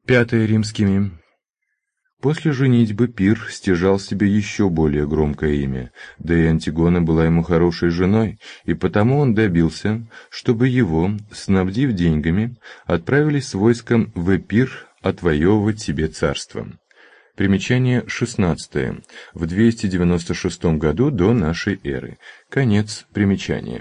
Пятое римскими. После женитьбы Пир стяжал себе еще более громкое имя, да и Антигона была ему хорошей женой, и потому он добился, чтобы его, снабдив деньгами, отправили с войском в Эпир отвоевывать себе царство. Примечание 16. В 296 году до нашей эры. Конец примечания.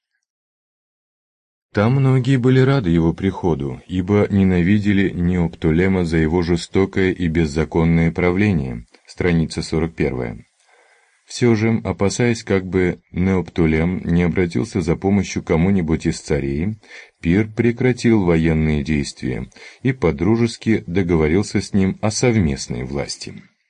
Там многие были рады его приходу, ибо ненавидели Неоптолема за его жестокое и беззаконное правление. Страница 41. Все же, опасаясь, как бы Неоптолем не обратился за помощью кому-нибудь из царей, Пир прекратил военные действия и подружески договорился с ним о совместной власти.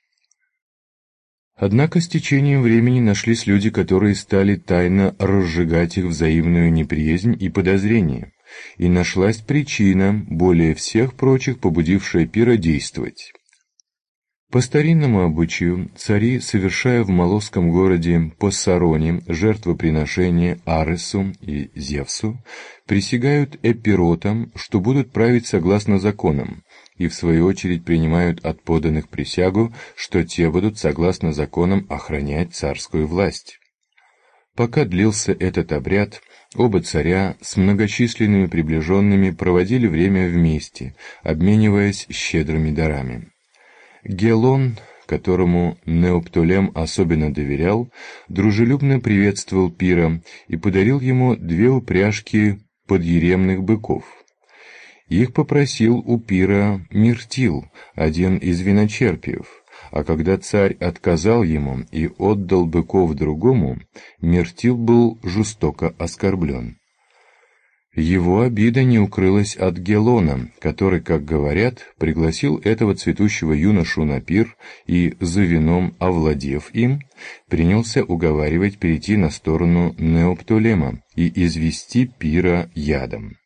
Однако с течением времени нашлись люди, которые стали тайно разжигать их взаимную неприязнь и подозрение, и нашлась причина, более всех прочих, побудившая Пира действовать. По старинному обычаю, цари, совершая в молосском городе Пассароне жертвоприношения Аресу и Зевсу, присягают эпиротам, что будут править согласно законам, и в свою очередь принимают от подданных присягу, что те будут согласно законам охранять царскую власть. Пока длился этот обряд, оба царя с многочисленными приближенными проводили время вместе, обмениваясь щедрыми дарами. Гелон, которому Неоптолем особенно доверял, дружелюбно приветствовал Пира и подарил ему 2 упряжки подъеремных быков. Их попросил у Пира Миртил, один из виночерпиев, а когда царь отказал ему и отдал быков другому, Миртил был жестоко оскорблен. Его обида не укрылась от Гелона, который, как говорят, пригласил этого цветущего юношу на пир и, за вином овладев им, принялся уговаривать перейти на сторону Неоптолема и извести Пира ядом.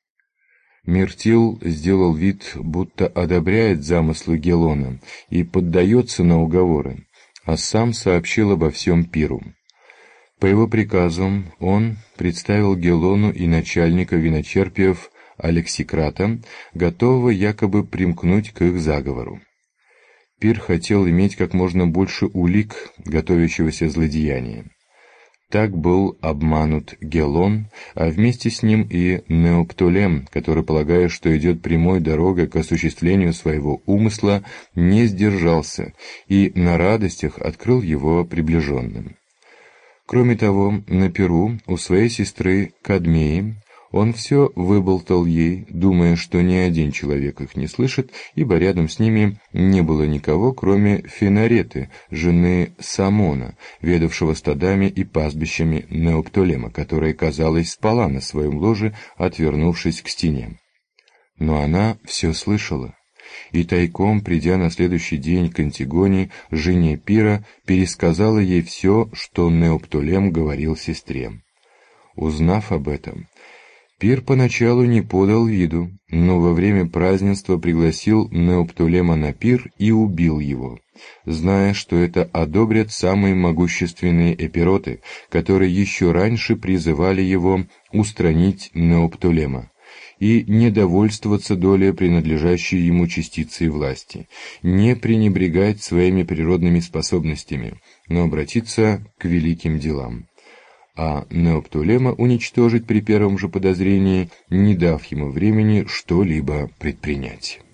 Миртил сделал вид, будто одобряет замыслы Гелона и поддается на уговоры, а сам сообщил обо всем Пиру. По его приказу он представил Гелону и начальника виночерпиев Алексикрата, готового якобы примкнуть к их заговору. Пир хотел иметь как можно больше улик готовящегося злодеяния. Так был обманут Гелон, а вместе с ним и Неоптолем, который, полагая, что идет прямой дорогой к осуществлению своего умысла, не сдержался и на радостях открыл его приближенным. Кроме того, на пиру у своей сестры Кадмеи он все выболтал ей, думая, что ни один человек их не слышит, ибо рядом с ними не было никого, кроме Фенареты, жены Самона, ведавшего стадами и пастбищами Неоптолема, которая, казалось, спала на своем ложе, отвернувшись к стене. Но она все слышала. И тайком, придя на следующий день к Антигоне, жене Пира, пересказала ей все, что Неоптолем говорил сестре. Узнав об этом, Пир поначалу не подал виду, но во время празднества пригласил Неоптолема на пир и убил его, зная, что это одобрят самые могущественные эпироты, которые еще раньше призывали его устранить Неоптолема и не довольствоваться долей принадлежащей ему частицей власти, не пренебрегать своими природными способностями, но обратиться к великим делам. А Неоптолема уничтожить при первом же подозрении, не дав ему времени что-либо предпринять.